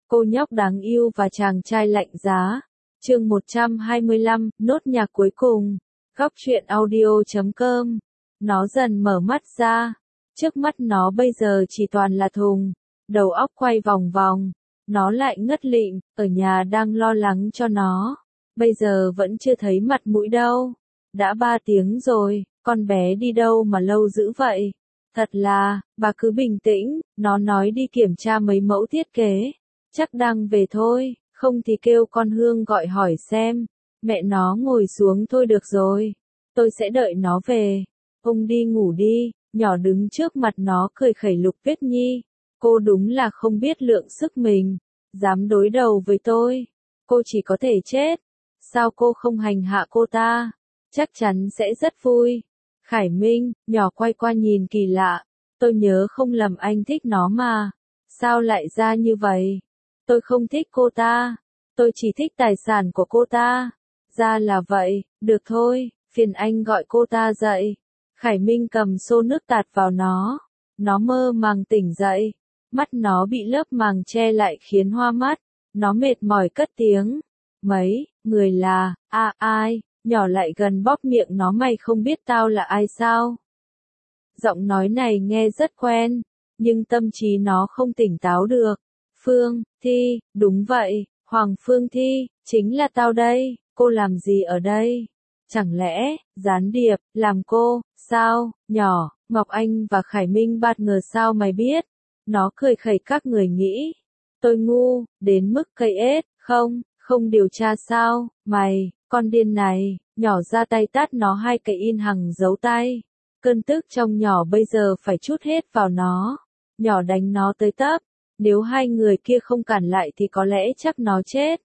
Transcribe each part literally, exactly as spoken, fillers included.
Cô nhóc đáng yêu và chàng trai lạnh giá. Chương một trăm hai mươi lăm, nốt nhạc cuối cùng. Góc truyện audio chấm com. Nó dần mở mắt ra. Trước mắt nó bây giờ chỉ toàn là thùng. Đầu óc quay vòng vòng. Nó lại ngất lịm, ở nhà đang lo lắng cho nó. Bây giờ vẫn chưa thấy mặt mũi đâu. Đã ba tiếng rồi, con bé đi đâu mà lâu dữ vậy? Thật là, bà cứ bình tĩnh, nó nói đi kiểm tra mấy mẫu thiết kế. Chắc đang về thôi, không thì kêu con Hương gọi hỏi xem. Mẹ nó ngồi xuống thôi được rồi. Tôi sẽ đợi nó về. Ông đi ngủ đi, nhỏ đứng trước mặt nó cười khẩy Lục Tuyết Nhi. Cô đúng là không biết lượng sức mình. Dám đối đầu với tôi. Cô chỉ có thể chết. Sao cô không hành hạ cô ta? Chắc chắn sẽ rất vui. Khải Minh, nhỏ quay qua nhìn kỳ lạ. Tôi nhớ không lầm anh thích nó mà. Sao lại ra như vậy? Tôi không thích cô ta. Tôi chỉ thích tài sản của cô ta. Ra là vậy, được thôi, phiền anh gọi cô ta dậy. Khải Minh cầm xô nước tạt vào nó. Nó mơ màng tỉnh dậy. Mắt nó bị lớp màng che lại khiến hoa mắt. Nó mệt mỏi cất tiếng. Mấy, người là, a à, ai, nhỏ lại gần bóp miệng nó mày không biết tao là ai sao? Giọng nói này nghe rất quen, nhưng tâm trí nó không tỉnh táo được. Phương, Thi, đúng vậy, Hoàng Phương Thi, chính là tao đây, cô làm gì ở đây? Chẳng lẽ, gián điệp, làm cô, sao, nhỏ, Ngọc Anh và Khải Minh bạt ngờ sao mày biết? Nó cười khẩy các người nghĩ. Tôi ngu, đến mức cây ết, không, không điều tra sao, mày, con điên này, nhỏ ra tay tát nó hai cái in hằng dấu tay. Cơn tức trong nhỏ bây giờ phải trút hết vào nó. Nhỏ đánh nó tới tấp. Nếu hai người kia không cản lại thì có lẽ chắc nó chết.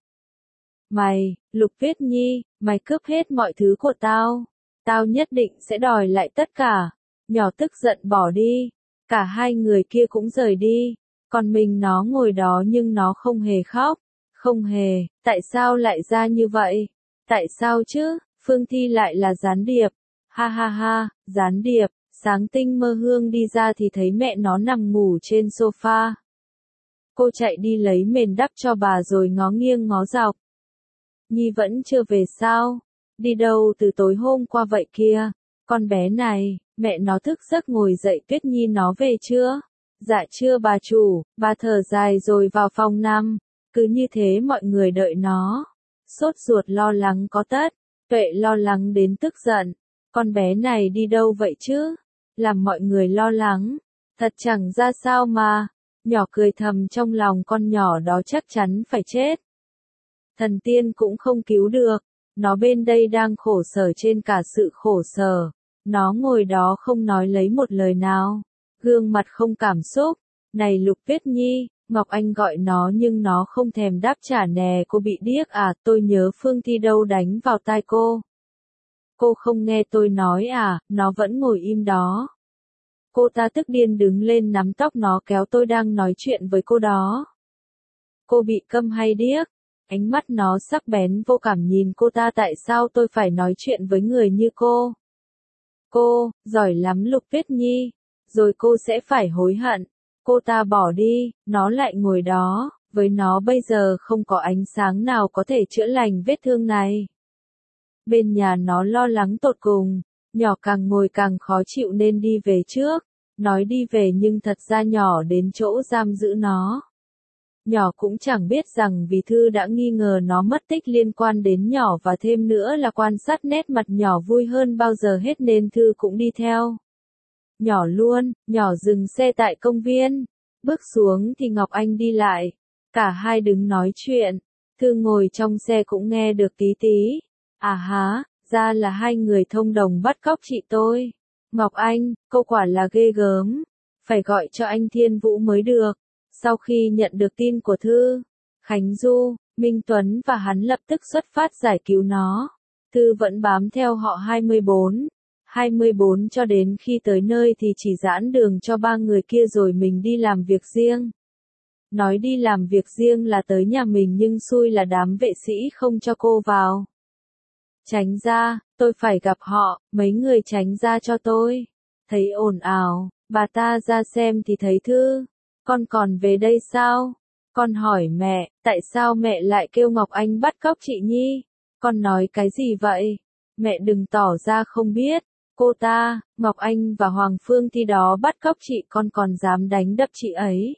Mày, Lục Tuyết Nhi, mày cướp hết mọi thứ của tao. Tao nhất định sẽ đòi lại tất cả. Nhỏ tức giận bỏ đi. Cả hai người kia cũng rời đi. Còn mình nó ngồi đó nhưng nó không hề khóc. Không hề, tại sao lại ra như vậy? Tại sao chứ, Phương Thi lại là gián điệp. Ha ha ha, gián điệp. Sáng tinh mơ Hương đi ra thì thấy mẹ nó nằm ngủ trên sofa. Cô chạy đi lấy mền đắp cho bà rồi ngó nghiêng ngó dọc. Nhi vẫn chưa về sao? Đi đâu từ tối hôm qua vậy kia? Con bé này, mẹ nó thức giấc ngồi dậy. Tuyết Nhi nó về chưa? Dạ chưa bà chủ. Bà thở dài rồi vào phòng nằm. Cứ như thế mọi người đợi nó. Sốt ruột lo lắng có tất. Tuệ lo lắng đến tức giận. Con bé này đi đâu vậy chứ? Làm mọi người lo lắng. Thật chẳng ra sao mà. Nhỏ cười thầm trong lòng con nhỏ đó chắc chắn phải chết. Thần tiên cũng không cứu được. Nó bên đây đang khổ sở trên cả sự khổ sở. Nó ngồi đó không nói lấy một lời nào. Gương mặt không cảm xúc. Này Lục Tuyết Nhi, Ngọc Anh gọi nó nhưng nó không thèm đáp trả nè. Cô bị điếc à? Tôi nhớ Phương Thi đâu đánh vào tai cô. Cô không nghe tôi nói à? Nó vẫn ngồi im đó. Cô ta tức điên đứng lên nắm tóc nó kéo tôi đang nói chuyện với cô đó. Cô bị câm hay điếc? Ánh mắt nó sắc bén vô cảm nhìn cô ta. Tại sao tôi phải nói chuyện với người như cô? Cô, giỏi lắm Lục Tuyết Nhi. Rồi cô sẽ phải hối hận. Cô ta bỏ đi, nó lại ngồi đó. Với nó bây giờ không có ánh sáng nào có thể chữa lành vết thương này. Bên nhà nó lo lắng tột cùng. Nhỏ càng ngồi càng khó chịu nên đi về trước. Nói đi về nhưng thật ra nhỏ đến chỗ giam giữ nó. Nhỏ cũng chẳng biết rằng vì Thư đã nghi ngờ nó mất tích liên quan đến nhỏ và thêm nữa là quan sát nét mặt nhỏ vui hơn bao giờ hết nên Thư cũng đi theo. Nhỏ luôn, nhỏ dừng xe tại công viên. Bước xuống thì Ngọc Anh đi lại. Cả hai đứng nói chuyện. Thư ngồi trong xe cũng nghe được tí tí. À há, ra là hai người thông đồng bắt cóc chị tôi. Ngọc Anh, cô quả là ghê gớm. Phải gọi cho anh Thiên Vũ mới được. Sau khi nhận được tin của Thư, Khánh Du, Minh Tuấn và hắn lập tức xuất phát giải cứu nó. Thư vẫn bám theo họ hai mươi bốn. hai mươi bốn cho đến khi tới nơi thì chỉ giãn đường cho ba người kia rồi mình đi làm việc riêng. Nói đi làm việc riêng là tới nhà mình nhưng xui là đám vệ sĩ không cho cô vào. Tránh ra, tôi phải gặp họ, mấy người tránh ra cho tôi. Thấy ồn ào, bà ta ra xem thì thấy Thư. Con còn về đây sao? Con hỏi mẹ, tại sao mẹ lại kêu Ngọc Anh bắt cóc chị Nhi? Con nói cái gì vậy? Mẹ đừng tỏ ra không biết. Cô ta, Ngọc Anh và Hoàng Phương Thi đó bắt cóc chị, con còn dám đánh đập chị ấy.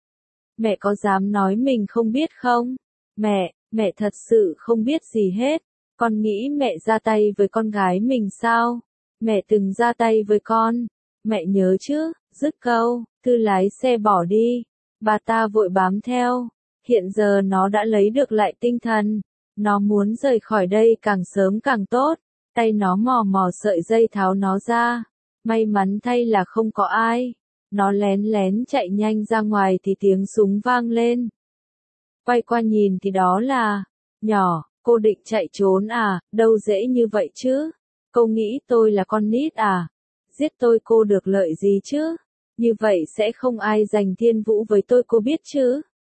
Mẹ có dám nói mình không biết không? Mẹ, mẹ thật sự không biết gì hết. Con nghĩ mẹ ra tay với con gái mình sao? Mẹ từng ra tay với con. Mẹ nhớ chứ, dứt câu, Thư lái xe bỏ đi. Bà ta vội bám theo. Hiện giờ nó đã lấy được lại tinh thần. Nó muốn rời khỏi đây càng sớm càng tốt. Tay nó mò mò sợi dây tháo nó ra. May mắn thay là không có ai. Nó lén lén chạy nhanh ra ngoài thì tiếng súng vang lên. Quay qua nhìn thì đó là... Nhỏ, cô định chạy trốn à, đâu dễ như vậy chứ. Cô nghĩ tôi là con nít à? Giết tôi cô được lợi gì chứ? Như vậy sẽ không ai giành thiên vũ với tôi, cô biết chứ?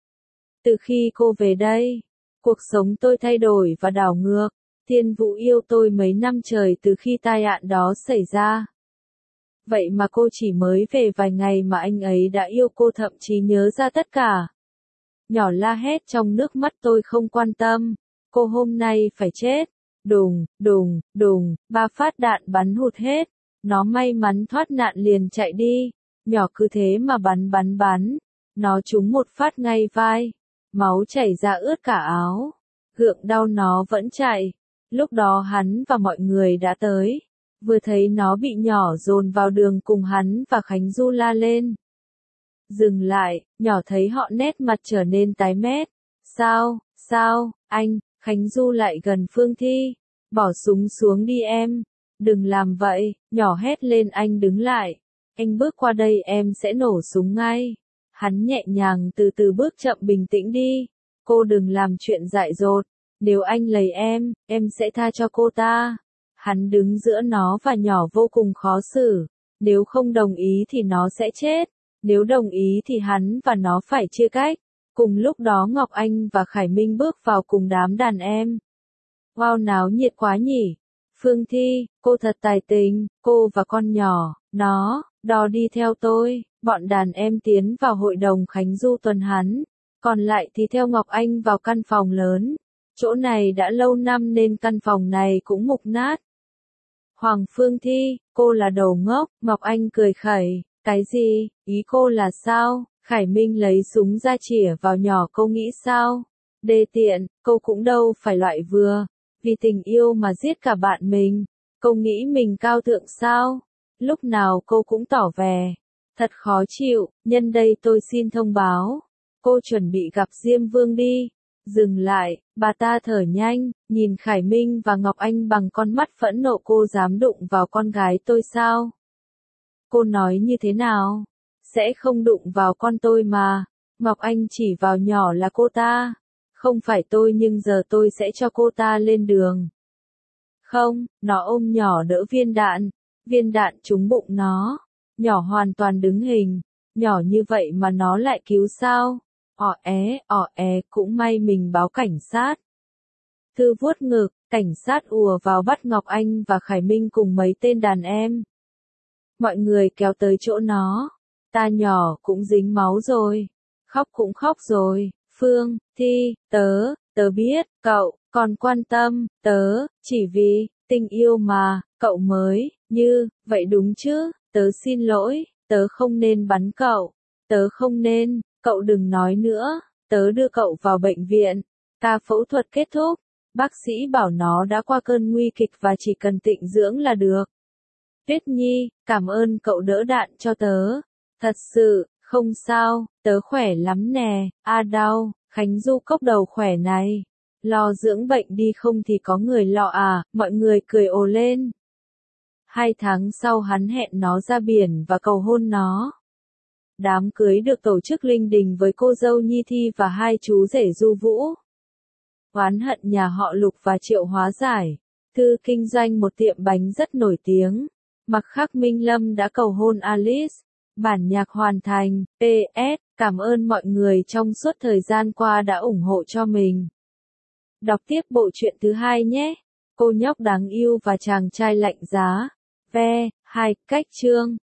Từ khi cô về đây, cuộc sống tôi thay đổi và đảo ngược. Thiên Vũ yêu tôi mấy năm trời từ khi tai nạn đó xảy ra. Vậy mà cô chỉ mới về vài ngày mà anh ấy đã yêu cô, thậm chí nhớ ra tất cả. Nhỏ la hét trong nước mắt, tôi không quan tâm. Cô hôm nay phải chết. Đùng, đùng, đùng, ba phát đạn bắn hụt hết. Nó may mắn thoát nạn liền chạy đi. Nhỏ cứ thế mà bắn bắn bắn. Nó trúng một phát ngay vai. Máu chảy ra ướt cả áo. Gượng đau nó vẫn chạy. Lúc đó hắn và mọi người đã tới. Vừa thấy nó bị nhỏ dồn vào đường cùng hắn và Khánh Du la lên. Dừng lại, nhỏ thấy họ nét mặt trở nên tái mét. Sao, sao, anh, Khánh Du lại gần Phương Thi. Bỏ súng xuống đi em. Đừng làm vậy, nhỏ hét lên, anh đứng lại. Anh bước qua đây em sẽ nổ súng ngay. Hắn nhẹ nhàng từ từ bước chậm bình tĩnh đi. Cô đừng làm chuyện dại dột. Nếu anh lấy em, em sẽ tha cho cô ta. Hắn đứng giữa nó và nhỏ vô cùng khó xử. Nếu không đồng ý thì nó sẽ chết. Nếu đồng ý thì hắn và nó phải chia cách. Cùng lúc đó Ngọc Anh và Khải Minh bước vào cùng đám đàn em. Wow, náo nhiệt quá nhỉ. Phương Thi, cô thật tài tình, cô và con nhỏ, nó, đò đi theo tôi. Bọn đàn em tiến vào hội đồng Khánh Du tuần hắn. Còn lại thì theo Ngọc Anh vào căn phòng lớn. Chỗ này đã lâu năm nên căn phòng này cũng mục nát. Hoàng Phương Thi, cô là đầu ngốc, Ngọc Anh cười khẩy. Cái gì, ý cô là sao? Khải Minh lấy súng ra chĩa vào nhỏ, cô nghĩ sao? Đê tiện, cô cũng đâu phải loại vừa. Vì tình yêu mà giết cả bạn mình. Cô nghĩ mình cao thượng sao? Lúc nào cô cũng tỏ vẻ. Thật khó chịu, nhân đây tôi xin thông báo. Cô chuẩn bị gặp Diêm Vương đi. Dừng lại, bà ta thở nhanh, nhìn Khải Minh và Ngọc Anh bằng con mắt phẫn nộ. Cô dám đụng vào con gái tôi sao? Cô nói như thế nào? Sẽ không đụng vào con tôi mà. Ngọc Anh chỉ vào nhỏ là cô ta. Không phải tôi, nhưng giờ tôi sẽ cho cô ta lên đường. Không, nó ôm nhỏ đỡ viên đạn. Viên đạn trúng bụng nó. Nhỏ hoàn toàn đứng hình. Nhỏ như vậy mà nó lại cứu sao? Ỏ é, ỏ é, cũng may mình báo cảnh sát. Thư vuốt ngực, cảnh sát ùa vào bắt Ngọc Anh và Khải Minh cùng mấy tên đàn em. Mọi người kéo tới chỗ nó. Ta nhỏ cũng dính máu rồi. Khóc cũng khóc rồi. Phương, Thi, tớ, tớ biết, cậu, còn quan tâm, tớ, chỉ vì, tình yêu mà, cậu mới, như, vậy đúng chứ, tớ xin lỗi, tớ không nên bắn cậu, tớ không nên, cậu đừng nói nữa, tớ đưa cậu vào bệnh viện, ca phẫu thuật kết thúc, bác sĩ bảo nó đã qua cơn nguy kịch và chỉ cần tịnh dưỡng là được. Tuyết Nhi, cảm ơn cậu đỡ đạn cho tớ, thật sự, không sao, tớ khỏe lắm nè, a đau, Khánh Du cốc đầu khỏe này, lo dưỡng bệnh đi không thì có người lo à, mọi người cười ồ lên. Hai tháng sau hắn hẹn nó ra biển và cầu hôn nó. Đám cưới được tổ chức linh đình với cô dâu Nhi Thi và hai chú rể Du Vũ. Oán hận nhà họ Lục và Triệu hóa giải. Thư kinh doanh một tiệm bánh rất nổi tiếng. Mặc khắc Minh Lâm đã cầu hôn Alice. Bản nhạc hoàn thành. pê ét. Cảm ơn mọi người trong suốt thời gian qua đã ủng hộ cho mình. Đọc tiếp bộ truyện thứ hai nhé. Cô nhóc đáng yêu và chàng trai lạnh giá. Ve. Hai. Cách chương.